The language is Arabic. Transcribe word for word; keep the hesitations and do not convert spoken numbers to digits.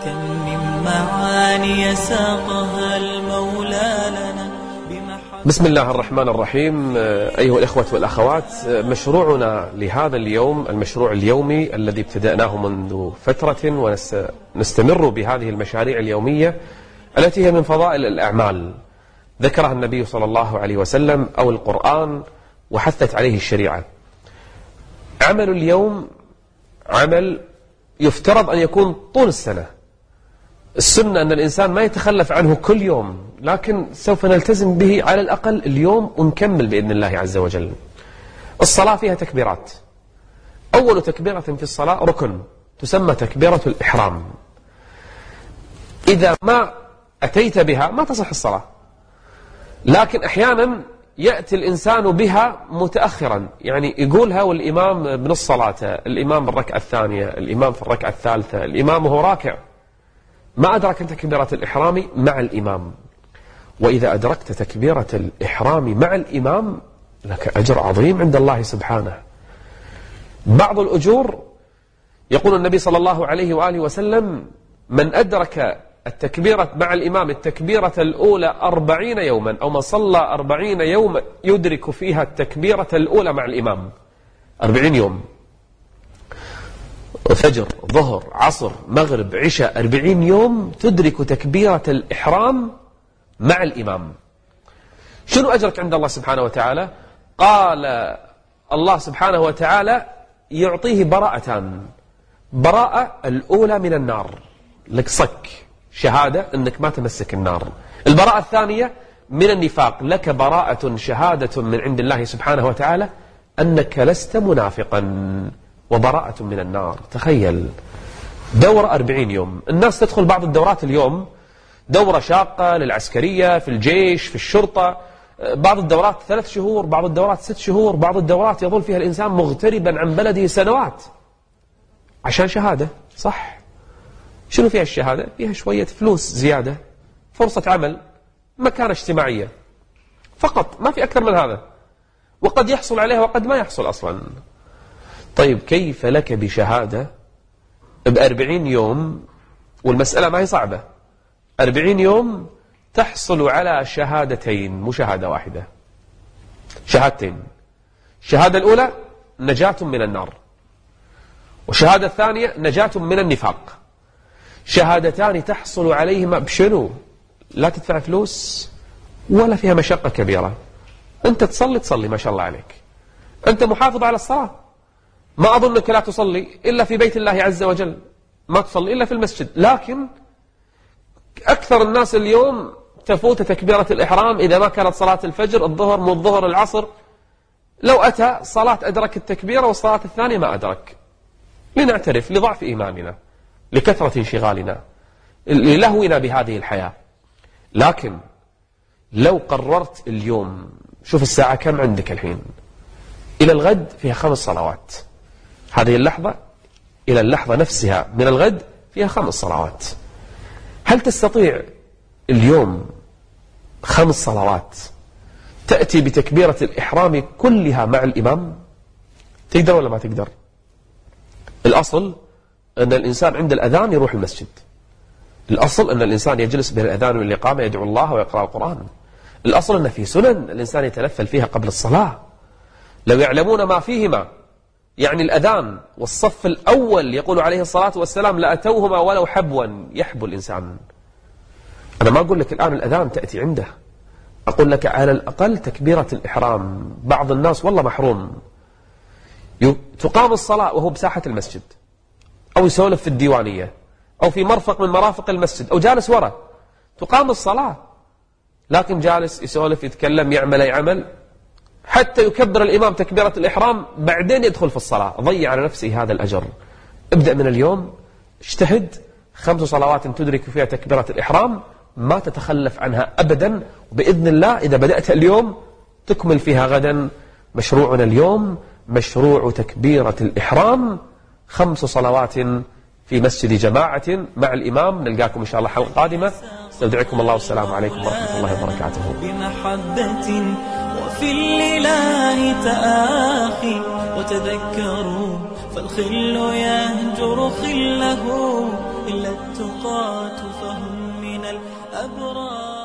كم من معاني ساقها المولى لنا. بسم الله الرحمن الرحيم. أيها الإخوة والأخوات، مشروعنا لهذا اليوم المشروع اليومي الذي ابتدأناه منذ فترة ونستمر بهذه المشاريع اليومية التي هي من فضائل الأعمال ذكرها النبي صلى الله عليه وسلم أو القرآن وحثت عليه الشريعة. عمل اليوم عمل يفترض أن يكون طول السنة. السنة أن الإنسان ما يتخلف عنه كل يوم، لكن سوف نلتزم به على الأقل اليوم ونكمل بإذن الله عز وجل. الصلاة فيها تكبيرات. أول تكبيرة في الصلاة ركن تسمى تكبيرة الإحرام. إذا ما أتيت بها ما تصح الصلاة، لكن أحيانا يأتي الإنسان بها متأخرا، يعني يقولها والإمام بنص صلاته، الإمام بالركعة الثانية، الإمام في الركعة الثالثة، الإمام وهو راكع، ما أدرك أنت تكبيرة الإحرام مع الإمام. وإذا أدركت تكبيرة الإحرام مع الإمام لك أجر عظيم عند الله سبحانه. بعض الأجور يقول النبي صلى الله عليه وآله وسلم: من أدرك التكبيرة مع الإمام التكبيرة الأولى أربعين يوما، أو من صلى أربعين يوما يدرك فيها التكبيرة الأولى مع الإمام. أربعين يوم، فجر، ظهر، عصر، مغرب، عشاء، أربعين يوم تدرك تكبيرة الإحرام مع الإمام. شنو أجرك عند الله سبحانه وتعالى؟ قال الله سبحانه وتعالى يعطيه براءتان. براءة الأولى من النار، لك صك شهادة أنك ما تمسك النار. البراءة الثانية من النفاق، لك براءة شهادة من عند الله سبحانه وتعالى أنك لست منافقا، وبراءة من النار. تخيل دورة أربعين يوم. الناس تدخل بعض الدورات اليوم دورة شاقة للعسكرية، في الجيش، في الشرطة، بعض الدورات ثلاث شهور، بعض الدورات ست شهور، بعض الدورات يظل فيها الإنسان مغتربا عن بلده سنوات عشان شهادة. صح، شنو فيها الشهادة؟ فيها شوية فلوس زيادة، فرصة عمل، مكانة اجتماعية فقط، ما في أكثر من هذا، وقد يحصل عليها وقد ما يحصل أصلا. طيب كيف لك بشهادة بأربعين يوم؟ والمسألة ما هي صعبة. أربعين يوم تحصل على شهادتين، مو شهادة واحدة، شهادتين. الشهادة الأولى نجاة من النار، والشهادة الثانية نجاة من النفاق. شهادتان تحصل عليهما بشنو؟ لا تدفع فلوس ولا فيها مشقة كبيرة. أنت تصلي تصلي ما شاء الله عليك، أنت محافظ على الصلاة، ما أظنك لا تصلي إلا في بيت الله عز وجل، ما تصلي إلا في المسجد. لكن أكثر الناس اليوم تفوت تكبيرة الإحرام إذا ما كانت صلاة الفجر، الظهر، مو الظهر، العصر. لو أتى صلاة أدرك التكبيرة والصلاة الثانية ما أدرك. لنعترف لضعف إيماننا، لكثرة انشغالنا، للهونا بهذه الحياة. لكن لو قررت اليوم، شوف الساعة كم عندك الحين، إلى الغد فيها خمس صلوات، هذه اللحظة إلى اللحظة نفسها من الغد فيها خمس صلوات. هل تستطيع اليوم خمس صلوات تأتي بتكبيرة الإحرام كلها مع الإمام؟ تقدر ولا ما تقدر؟ الأصل أن الإنسان عند الأذان يروح المسجد. الأصل أن الإنسان يجلس بين الأذان والإقامة يدعو الله ويقرأ القرآن. الأصل أن في سنن الإنسان يتنفل فيها قبل الصلاة. لو يعلمون ما فيهما، يعني الأذان والصف الأول، يقول عليه الصلاة والسلام: لأتوهما ولو حبوا. يحبو الإنسان. أنا ما أقول لك الآن الأذان تأتي عنده، أقول لك على الأقل تكبيرة الإحرام. بعض الناس والله محروم، تقام الصلاة وهو بساحة المسجد، أو يسولف في الديوانية، أو في مرفق من مرافق المسجد، أو جالس وراء. تقام الصلاة لكن جالس يسولف، يتكلم، يعمل أي عمل، حتى يكبر الإمام تكبيرة الإحرام بعدين يدخل في الصلاة. ضيع على نفسه هذا الأجر. ابدأ من اليوم، اجتهد، خمس صلوات تدرك فيها تكبيرة الإحرام، ما تتخلف عنها أبدا، وبإذن الله إذا بدأت اليوم تكمل فيها غدا. مشروعنا اليوم مشروع تكبيرة الإحرام، خمس صلوات في مسجد جماعة مع الإمام. نلقاكم إن شاء الله حلقة قادمة. استودعكم الله والسلام عليكم ورحمة الله وبركاته. بمحبة وفي الإله تآخي، وتذكروا فالخل يهجر خله إلا التقاة فهم من الأبرار.